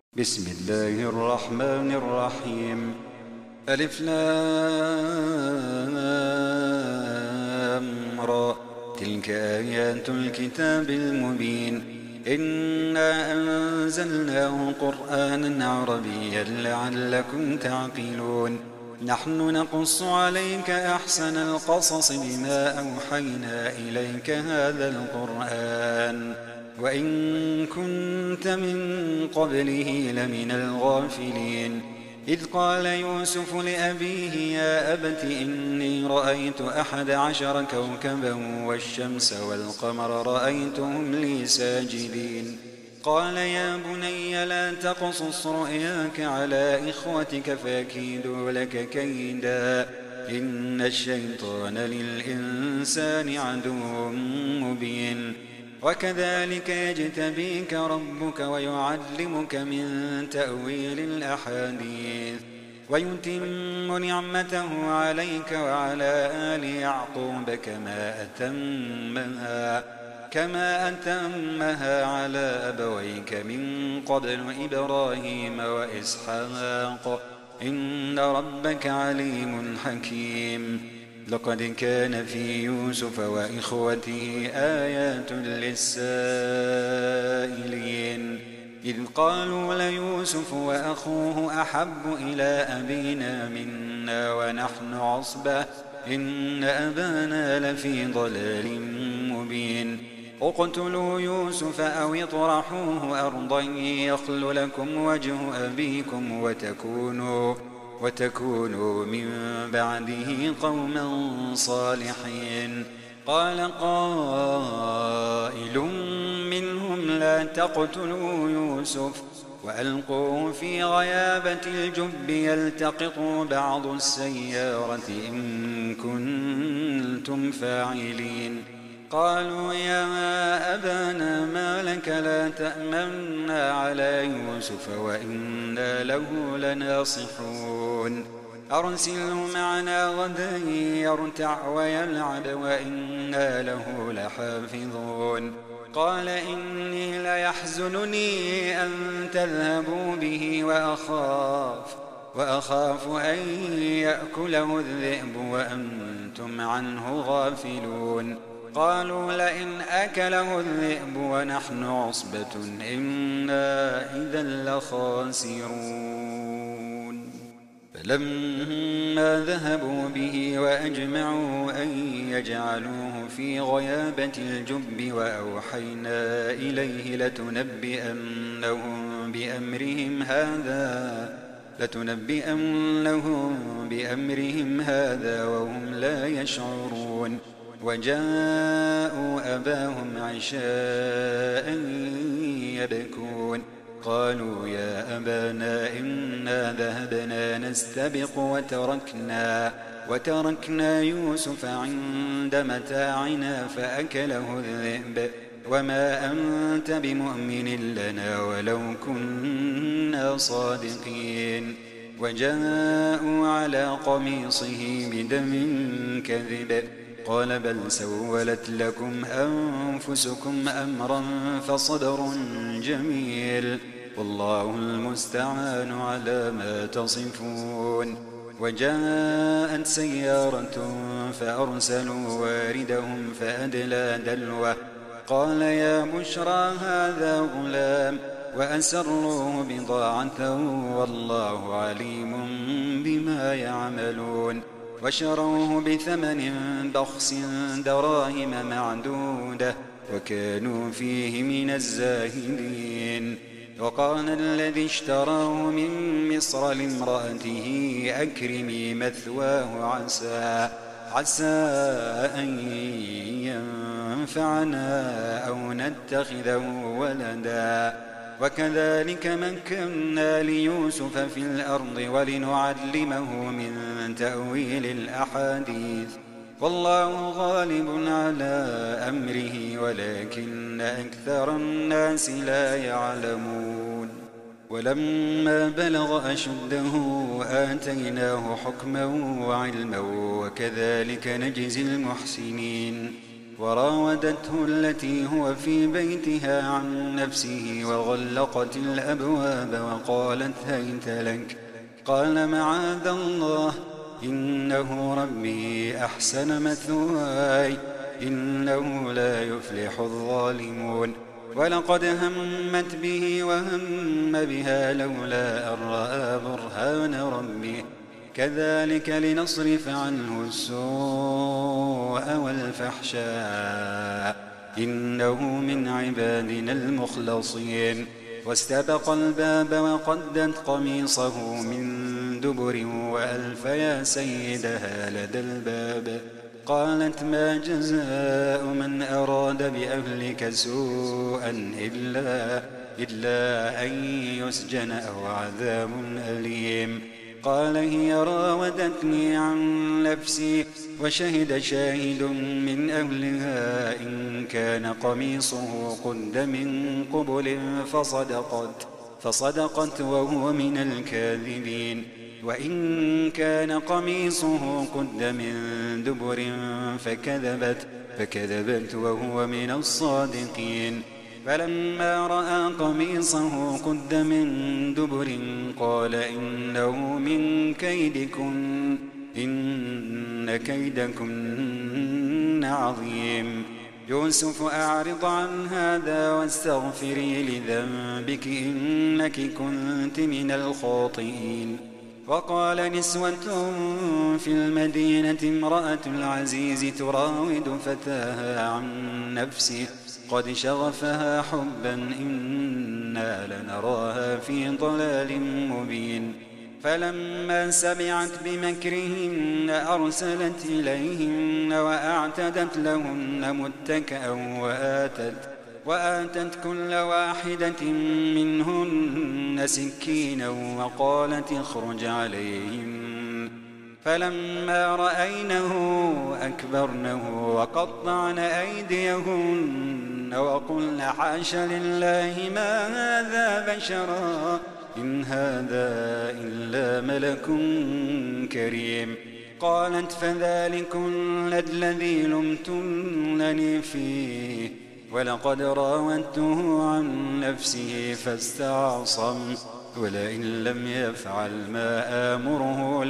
بسم الله الرحمن الرحيم. ألف لام را. تلك آيات الكتاب المبين. إنا أنزلناه قرآنا عربيا لعلكم تعقلون. نحن نقص عليك أحسن القصص بما أوحينا إليك هذا القرآن وإن كنت من قبله لمن الغافلين. إذ قال يوسف لأبيه يا أبت إني رأيت 11 كوكبا والشمس والقمر رأيتهم لي ساجدين. قال يا بني لا تقصص رؤياك على إخوتك فيكيدوا لك كيدا إن الشيطان للإنسان عدو مبين. وكذلك يجتبيك ربك ويعلمك من تأويل الأحاديث ويتم نعمته عليك وعلى آل يعقوب كما أتمها على أبويك من قبل إبراهيم وإسحاق إن ربك عليم حكيم. لقد كان في يوسف وإخوته آيات للسائلين إذ قالوا ليوسف وأخوه أحب إلى أبينا منا ونحن عصبة إن أبانا لفي ضلال مبين. اقتلوا يوسف أو اطرحوه أرضا يخل لكم وجه أبيكم وتكونوا من بعده قوما صالحين. قال قائل منهم لا تقتلوا يوسف وألقوه في غيابة الجب يلتقطوا بعض السيارة إن كنتم فاعلين. قالوا يا أبانا ما لك لا تأمنا على يوسف وإنا له لناصحون. أرسله معنا غدا يرتع ويلعب وإنا له لحافظون. قال إني ليحزنني أن تذهبوا به وأخاف أن يأكله الذئب وأنتم عنه غافلون. قالوا لئن أكله الذئب ونحن عصبة إنا إذا لخاسرون. فلما ذهبوا به وأجمعوا أن يجعلوه في غيابة الجب وأوحينا إليه لتنبئنهم بأمرهم هذا وهم لا يشعرون. وجاءوا أباهم عشاء يبكون. قالوا يا أبانا إنا ذهبنا نستبق وتركنا يوسف عند متاعنا فأكله الذئب وما أنت بمؤمن لنا ولو كنا صادقين. وجاءوا على قميصه بدم كذب قال بل سولت لكم أنفسكم أمرا فصبر جميل والله المستعان على ما تصفون. وجاءت سيارة فأرسلوا واردهم فأدلى دلوه قال يا بشرى هذا غلام وأسروه بضاعة والله عليم بما يعملون. وشروه بثمن بخس دراهم معدودة وكانوا فيه من الزاهدين. وقال الذي اشتراه من مصر لامرأته أكرمي مثواه عسى أن ينفعنا أو نتخذه ولدا. وكذلك مكنا ليوسف في الأرض ولنعلمه من تأويل الأحاديث والله غالب على أمره ولكن أكثر الناس لا يعلمون. ولما بلغ أشده آتيناه حكما وعلما وكذلك نجزي المحسنين. وراودته التي هو في بيتها عن نفسه وغلقت الأبواب وقالت هيت لك. قال معاذ الله إنه ربي أحسن مثواي إنه لا يفلح الظالمون. ولقد همت به وهم بها لولا أن رأى برهان ربه كذلك لنصرف عنه السوء والفحشاء إنه من عبادنا المخلصين. واستبق الباب وقدت قميصه من دبر وألف يا سيدها لدى الباب. قالت ما جزاء من أراد بأهلك سوءا إلا أن يسجن أو عذاب أليم. قال هي راودتني عن نفسي وشهد شاهد من أهلها إن كان قميصه قد من قبل فصدقت وهو من الكاذبين وإن كان قميصه قد من دبر فكذبت وهو من الصادقين. فلما رأى قميصه قد من دبر قال إنه من كيدكن إن كيدكن عظيم. يوسف أعرض عن هذا واستغفري لذنبك إنك كنت من الخاطئين. وقال نسوة في المدينة امرأة العزيز تراود فتاها عن نفسه قد شغفها حبا إنا لنراها في ضلال مبين. فلما سمعت بمكرهن أرسلت إليهن وأعتدت لهن متكئا وآتت كل واحدة منهن سكينا وقالت اخرج عليهم. فلما رأينه أكبرنه وقطعن أيديهن وقلن حاش لله ما هذا بشرا إن هذا إلا ملك كريم. قالت فذلكن الذي لمتنني فيه ولقد راودته عن نفسه فاستعصم ولئن لم يفعل ما آمره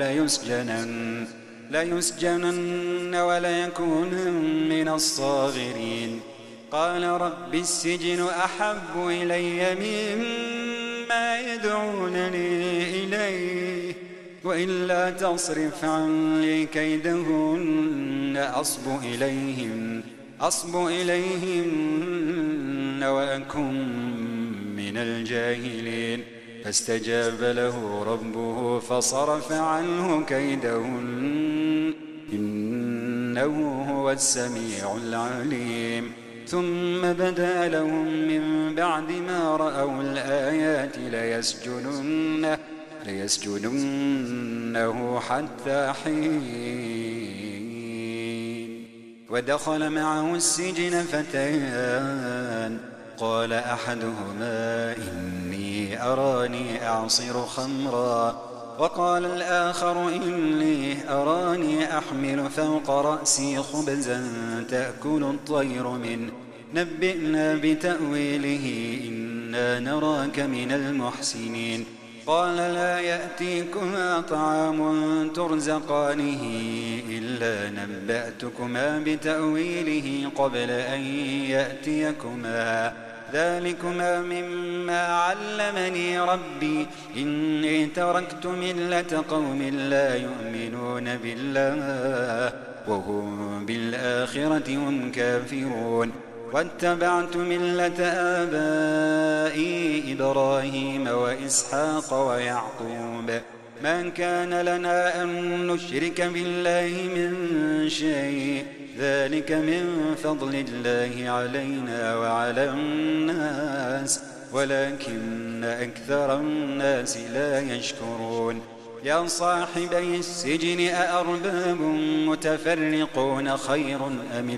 ليسجنن وليكون من الصاغرين. قال رب السجن أحب إلي مما يدعونني إليه وإلا تصرف عني كيدهن أصب إليهن وأكن من الجاهلين. فاستجاب له ربه فصرف عنه كيدهن إنه هو السميع العليم. ثم بدا لهم من بعد ما رأوا الآيات ليسجننه حتى حين. ودخل معه السجن فتيان قال أحدهما إني أراني أعصر خمرا وقال الآخر إني أراني أحمل فوق رأسي خبزا تأكل الطير منه نبئنا بتأويله إنا نراك من المحسنين. قال لا يأتيكما طعام ترزقانه إلا نبأتكما بتأويله قبل أن يأتيكما ذلكما مما علمني ربي إني تركت ملة قوم لا يؤمنون بالله وهم بالآخرة هم كافرون واتبعت ملة آبائي إبراهيم وإسحاق ويعقوب ما كان لنا أن نشرك بالله من شيء ذلك من فضل الله علينا وعلى الناس ولكن أكثر الناس لا يشكرون. يا صاحبي السجن أأرباب متفرقون خير أم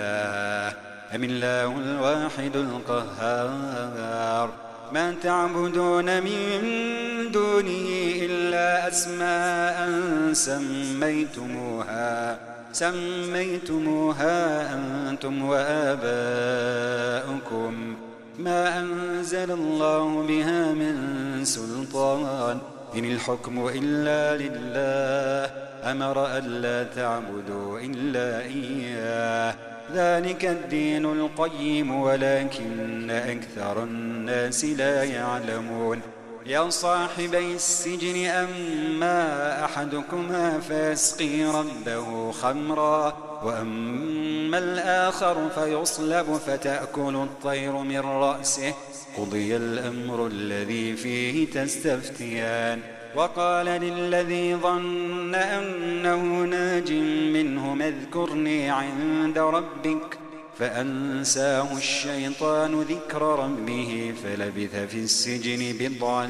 الله الواحد القهار ما تعبدون من دونه إلا أسماء سميتموها أنتم وآباؤكم ما أنزل الله بها من سلطان إن الحكم إلا لله أمر ألا تعبدوا إلا إياه ذلك الدين القيم ولكن أكثر الناس لا يعلمون يا صاحبي السجن أما أحدكما فيسقي ربه خمرا وأما الآخر فيصلب فتأكل الطير من رأسه قضي الأمر الذي فيه تستفتيان وقال للذي ظن أنه ناج منهم اذكرني عند ربك فأنساه الشيطان ذكر ربه فلبث في السجن بضع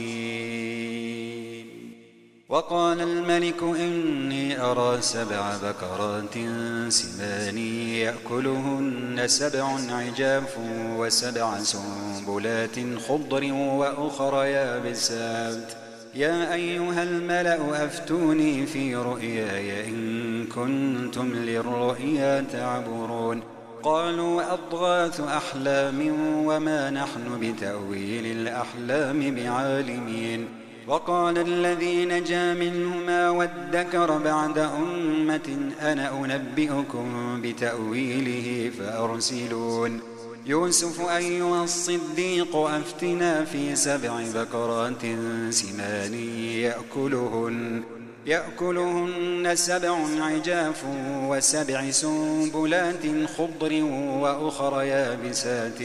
سنين وقال الملك إني أرى 7 بقرات سمان يأكلهن 7 عجاف و7 سنبلات خضر وأخر يابسات يا أيها الملأ أفتوني في رؤياي إن كنتم للرؤيا تعبرون قالوا أضغاث أحلام وما نحن بتأويل الأحلام بعالمين وقال الذي نجا منهما وادكر بعد أمة أنا أنبئكم بتأويله فأرسلون يوسف أيها الصديق أفتنا في 7 بقرات سمان يأكلهن 7 عجاف و7 سنبلات خضر وأخر يابسات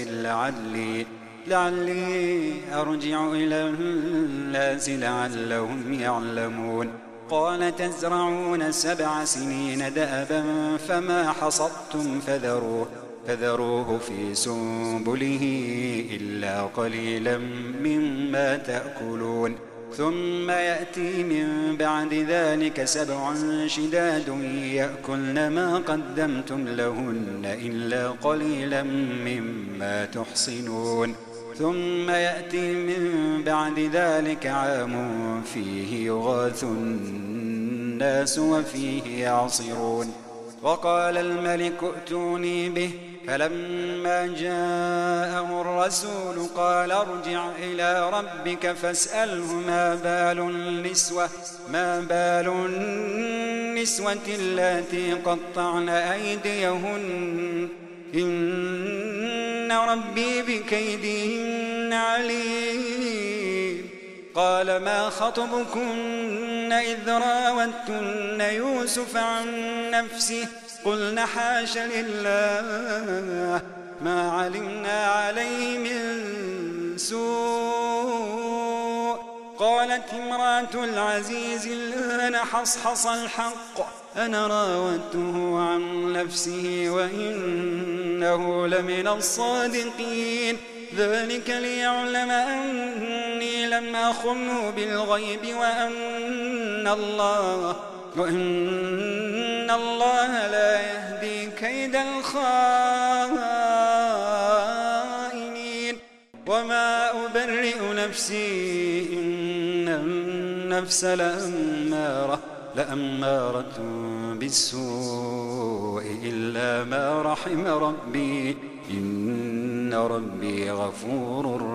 لعلي أرجع إلى الناس لعلهم يعلمون قال تزرعون 7 سنين دأبا فما حصدتم فذروه في سنبله إلا قليلا مما تأكلون ثم يأتي من بعد ذلك 7 شداد يأكلن ما قدمتم لهن إلا قليلا مما تحصنون ثم يأتي من بعد ذلك عام فيه يغاث الناس وفيه يعصرون وقال الملك ائتوني به فلما جاءه الرسول قال ارجع إلى ربك فاسأله ما بال النسوة اللاتي قطعن أيديهن إن ربي بكيدهن عليم قال ما خطبكن إذ راوتن يوسف عن نفسه قلن حاش لله ما علمنا عليه من سوء قالت امرأة العزيز الآن حصحص الحق أنا راودته عن نفسه وإنه لمن الصادقين ذلك ليعلم أني لم أخنه بالغيب وأن الله لا يهدي كيد الخائنين وما أبرئ نفسي إن النفس لأمارة بالسوء إلا ما رحم ربي إن ربي غفور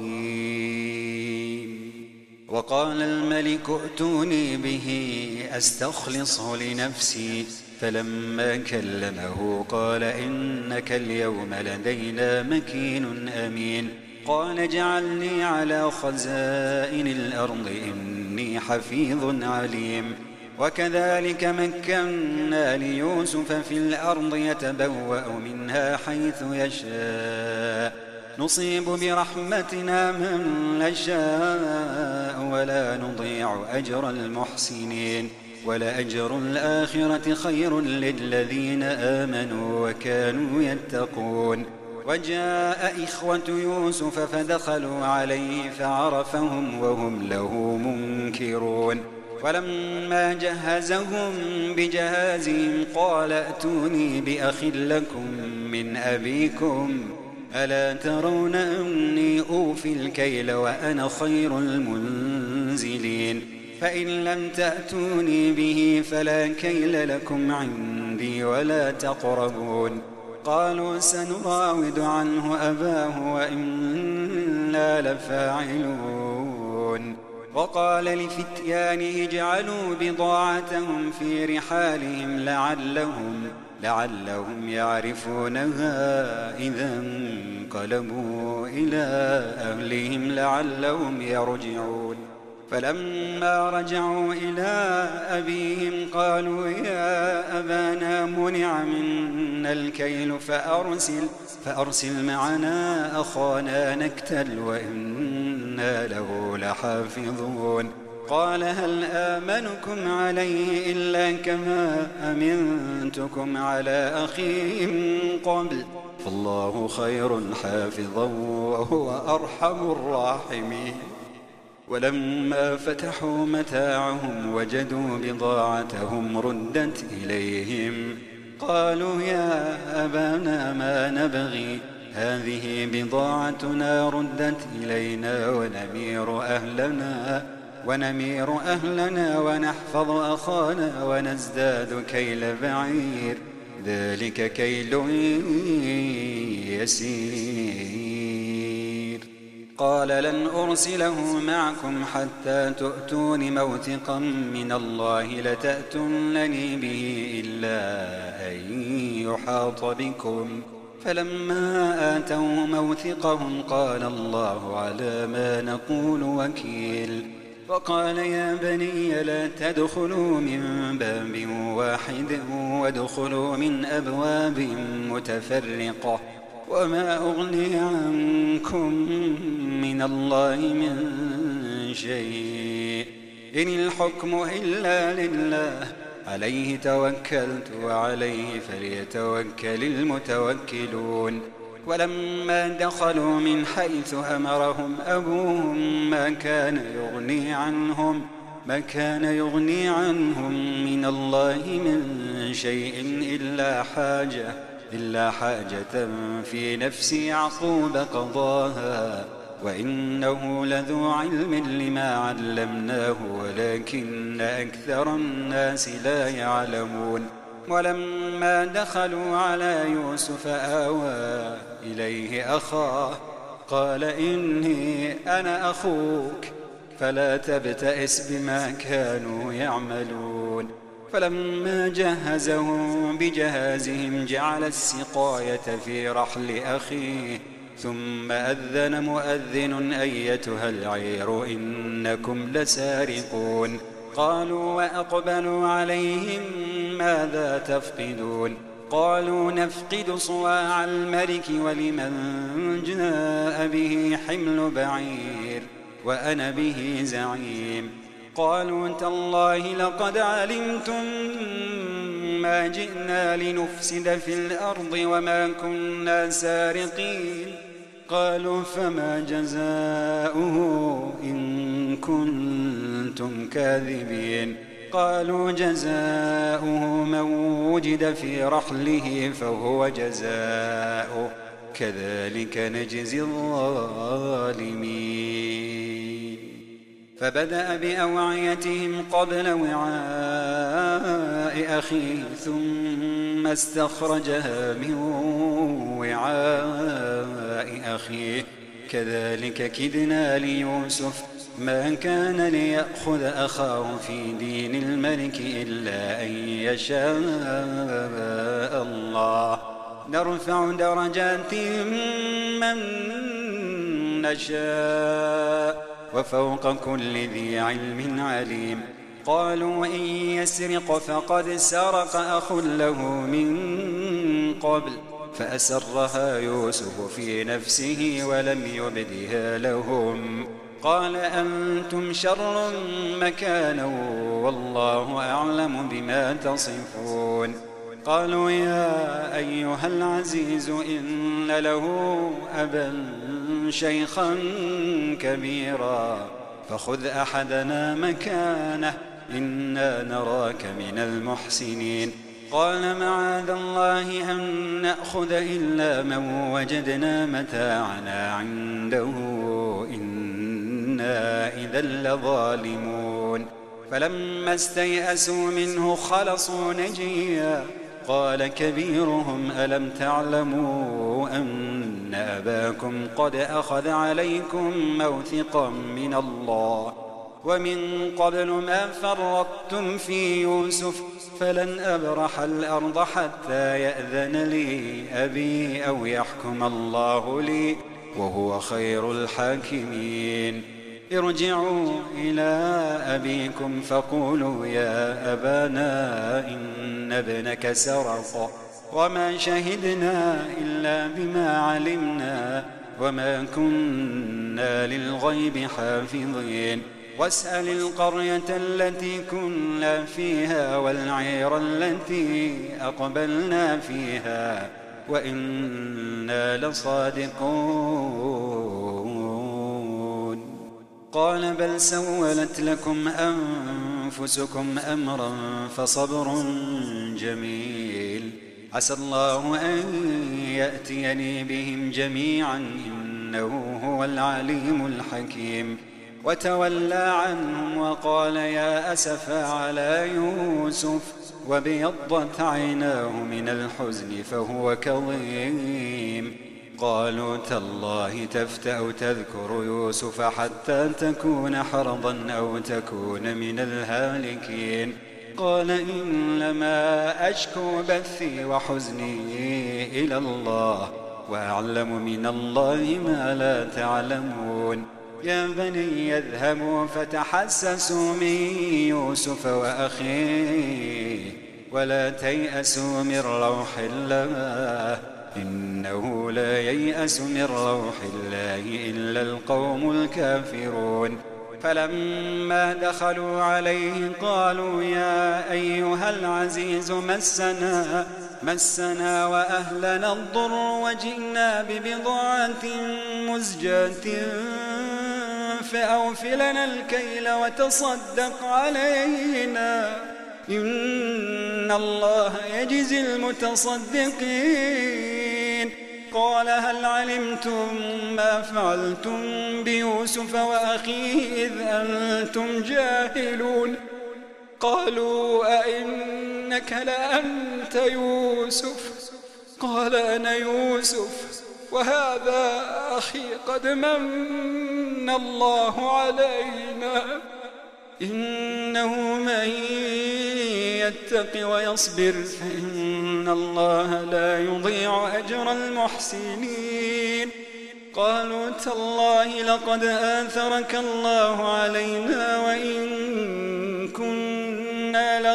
رحيم وقال الملك ائتوني به أستخلصه لنفسي فلما كلمه قال إنك اليوم لدينا مكين أمين قال اجعلني على خزائن الأرض إني حفيظ عليم وكذلك مكنا ليوسف في الأرض يتبوأ منها حيث يشاء نصيب برحمتنا من نشاء ولا نضيع أجر المحسنين ولأجر الآخرة خير للذين آمنوا وكانوا يتقون وجاء إخوة يوسف فدخلوا عليه فعرفهم وهم له منكرون ولما جهزهم بجهازهم قال ائتوني بأخ لكم من أبيكم ألا ترون أني أوفي الكيل وأنا خير المنزلين فإن لم تأتوني به فلا كيل لكم عندي ولا تقربون. قالوا سنراود عنه أباه وإنا لفاعلون. وقال لفتيانه اجعلوا بضاعتهم في رحالهم لعلهم يعرفونها إذا انقلبوا إلى أهلهم لعلهم يرجعون. فلما رجعوا إلى أبيهم قالوا يا أبانا منع منا الكيل فأرسل معنا أخانا نكتل وإنا له لحافظون. قال هل آمنكم عليه إلا كما أمنتكم على أخيه من قبل فالله خير حافظا وهو أرحم الراحمين. ولما فتحوا متاعهم وجدوا بضاعتهم ردت إليهم قالوا يا أبانا ما نبغي هذه بضاعتنا ردت إلينا ونمير أهلنا ونحفظ أخانا ونزداد كيل بعير ذلك كيل يسير. قال لن أرسله معكم حتى تؤتون موثقا من الله لتأتونني به إلا أن يحاط بكم. فلما آتوا موثقهم قال الله على ما نقول وكيل. وقال يا بني لا تدخلوا من باب واحد وادخلوا من أبواب متفرقة وما أغني عنكم من الله من شيء إن الحكم إلا لله عليه توكلت وعليه فليتوكل المتوكلون. ولما دخلوا من حيث أمرهم أبوهم ما كان يغني عنهم من الله من شيء إلا حاجة في نفس يعقوب قضاها وإنه لذو علم لما علمناه ولكن أكثر الناس لا يعلمون. ولما دخلوا على يوسف آوى إليه أخاه قال إني أنا أخوك فلا تبتئس بما كانوا يعملون. فلما جهزهم بجهازهم جعل السقاية في رحل أخيه ثم أذن مؤذن أيتها العير إنكم لسارقون. قالوا وأقبلوا عليهم ماذا تفقدون؟ قالوا نفقد صواع الملك ولمن جاء به حمل بعير وأنا به زعيم. قالوا تالله لقد علمتم ما جئنا لنفسد في الأرض وما كنا سارقين. قالوا فما جزاؤه إن كنتم كاذبين؟ قالوا جزاؤه من وجد في رحله فهو جزاؤه كذلك نجزي الظالمين. فبدأ بأوعيتهم قبل وعاء أخيه ثم استخرجها من وعاء أخيه كذلك كدنا ليوسف ما كان ليأخذ أخاه في دين الملك إلا أن يشاء الله نرفع درجات من نشاء وفوق كل ذي علم عليم. قالوا إن يسرق فقد سرق أخ له من قبل فأسرها يوسف في نفسه ولم يبدها لهم. قال أنتم شر مكانا والله أعلم بما تصفون. قالوا يا أيها العزيز إن له أبا شيخا كبيرا فخذ أحدنا مكانه إنا نراك من المحسنين. قال معاذ الله أن نأخذ إلا من وجدنا متاعنا عنده إنا إذا لظالمون. فلما استيئسوا منه خلصوا نجيا قال كبيرهم ألم تعلموا أن أباكم قد أخذ عليكم موثقا من الله ومن قبل ما فرطتم في يوسف فلن أبرح الأرض حتى يأذن لي أبي أو يحكم الله لي وهو خير الحاكمين ارجعوا إلى أبيكم فقولوا يا أبانا إن ابنك سرق وما شهدنا إلا بما علمنا وما كنا للغيب حافظين واسأل القرية التي كنا فيها والعير التي أقبلنا فيها وإنا لصادقون قال بل سولت لكم أنفسكم أمرا فصبر جميل عسى الله أن يأتيني بهم جميعا إنه هو العليم الحكيم وتولى عنهم وقال يا أسفا على يوسف وابيضت عيناه من الحزن فهو كظيم قالوا تالله تفتأ تذكر يوسف حتى تكون حرضا أو تكون من الهالكين قال إنما أشكو بثي وحزني إلى الله وأعلم من الله ما لا تعلمون يا بني اذهبوا فتحسسوا من يوسف وأخيه ولا تيأسوا من روح الله إنه لا ييأس من روح الله إلا القوم الكافرون فلما دخلوا عليه قالوا يا أيها العزيز مسنا وأهلنا الضر وجئنا ببضاعة مزجاة فأوف لنا الكيل وتصدق علينا إن الله يجزي المتصدقين قال هل علمتم ما فعلتم بيوسف وأخيه إذ أنتم جاهلون قالوا أئنك لأنت يوسف قال أنا يوسف وهذا أخي قد من الله علينا إنه من يتق ويصبر فإن الله لا يضيع أجر المحسنين قالوا تالله لقد آثرك الله علينا وإن كنا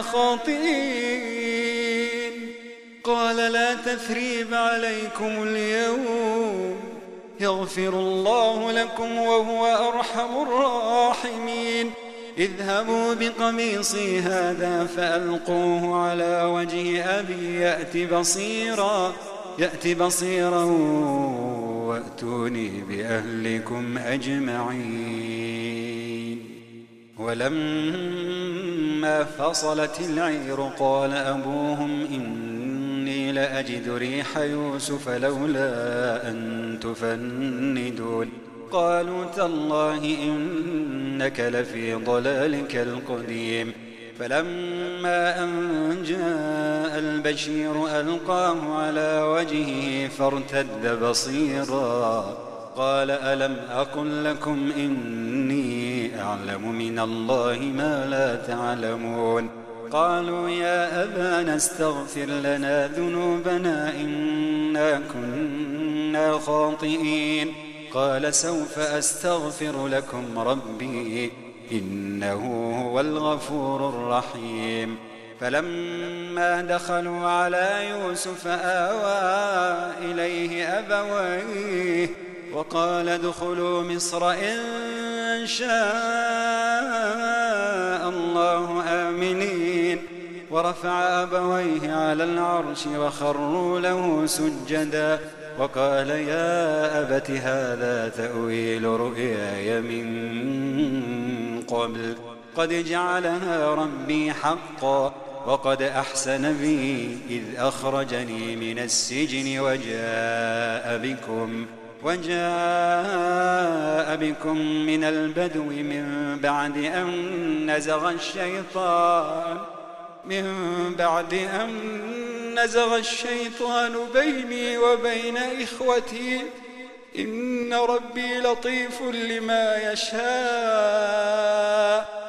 لخاطئين قال لا تثريب عليكم اليوم يغفر الله لكم وهو أرحم الراحمين اذهبوا بقميصي هذا فألقوه على وجه أبي يأت بصيرا وأتوني بأهلكم أجمعين ولما فصلت العير قال أبوهم إني لأجد ريح يوسف لولا أن تفندون قالوا تالله إنك لفي ضلالك القديم فلما أن جاء البشير ألقاه على وجهه فارتد بصيرا قال ألم أقل لكم إني أعلم من الله ما لا تعلمون قالوا يا أبانا استغفر لنا ذنوبنا إنا كنا خاطئين قال سوف أستغفر لكم ربي إنه هو الغفور الرحيم فلما دخلوا على يوسف آوى إليه أبويه وقال ادخلوا مصر إن شاء الله آمنين ورفع أبويه على العرش وخروا له سجدا وقال يا أبت هذا تأويل رؤياي من قبل قد جعلها ربي حقا وقد أحسن بي إذ أخرجني من السجن وجاء بكم من البدو من بعد أن نزغ الشيطان بيني وبين إخوتي إن ربي لطيف لما يشاء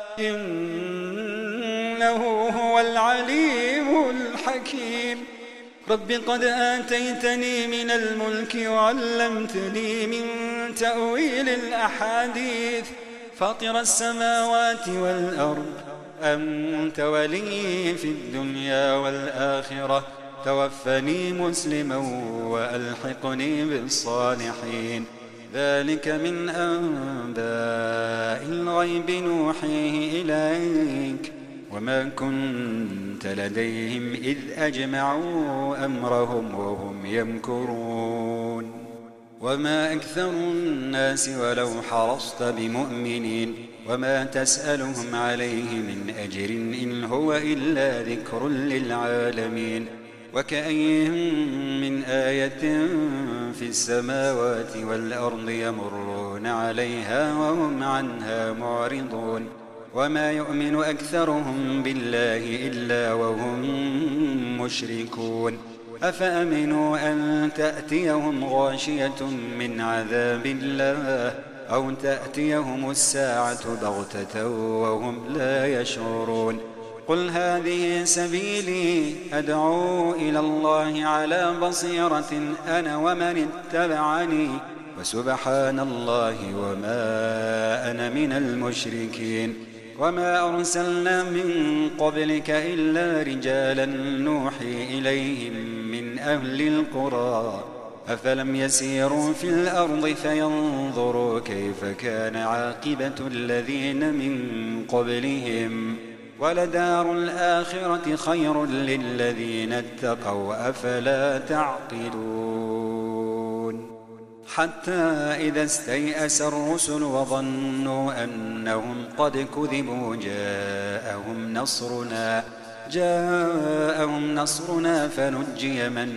إنه هو العليم الحكيم رب قد آتيتني من الملك وعلمتني من تأويل الأحاديث فاطر السماوات والأرض أنت ولي في الدنيا والآخرة توفني مسلما وألحقني بالصالحين ذلك من أنباء الغيب نوحيه إليك وما كنت لديهم إذ أجمعوا أمرهم وهم يمكرون وما أكثر الناس ولو حرصت بمؤمنين وما تسألهم عليه من أجر إن هو إلا ذكر للعالمين وكأين من آية في السماوات والأرض يمرون عليها وهم عنها معرضون وما يؤمن أكثرهم بالله إلا وهم مشركون أفأمنوا أن تأتيهم غاشية من عذاب الله أو تأتيهم الساعة بغتة وهم لا يشعرون قل هذه سبيلي أدعو إلى الله على بصيرة أنا ومن اتبعني وسبحان الله وما أنا من المشركين وما أرسلنا من قبلك إلا رجالا نوحي إليهم من أهل القرى أفلم يسيروا في الأرض فينظروا كيف كان عاقبة الذين من قبلهم ولدار الآخرة خير للذين اتقوا أفلا تعقلون حتى إذا استيأس الرسل وظنوا أنهم قد كذبوا جاءهم نصرنا فنجي من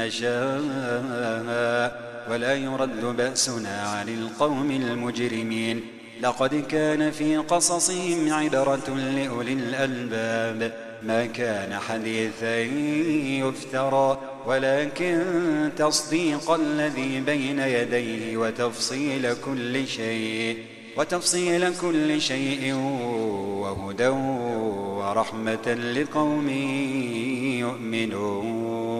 نشاء ولا يرد بأسنا عن القوم المجرمين لقد كان في قصصهم عبرة لأولي الألباب ما كان حديثا يفترى ولكن تصديق الذي بين يديه وتفصيل كل شيء وهدى ورحمة لقوم يؤمنون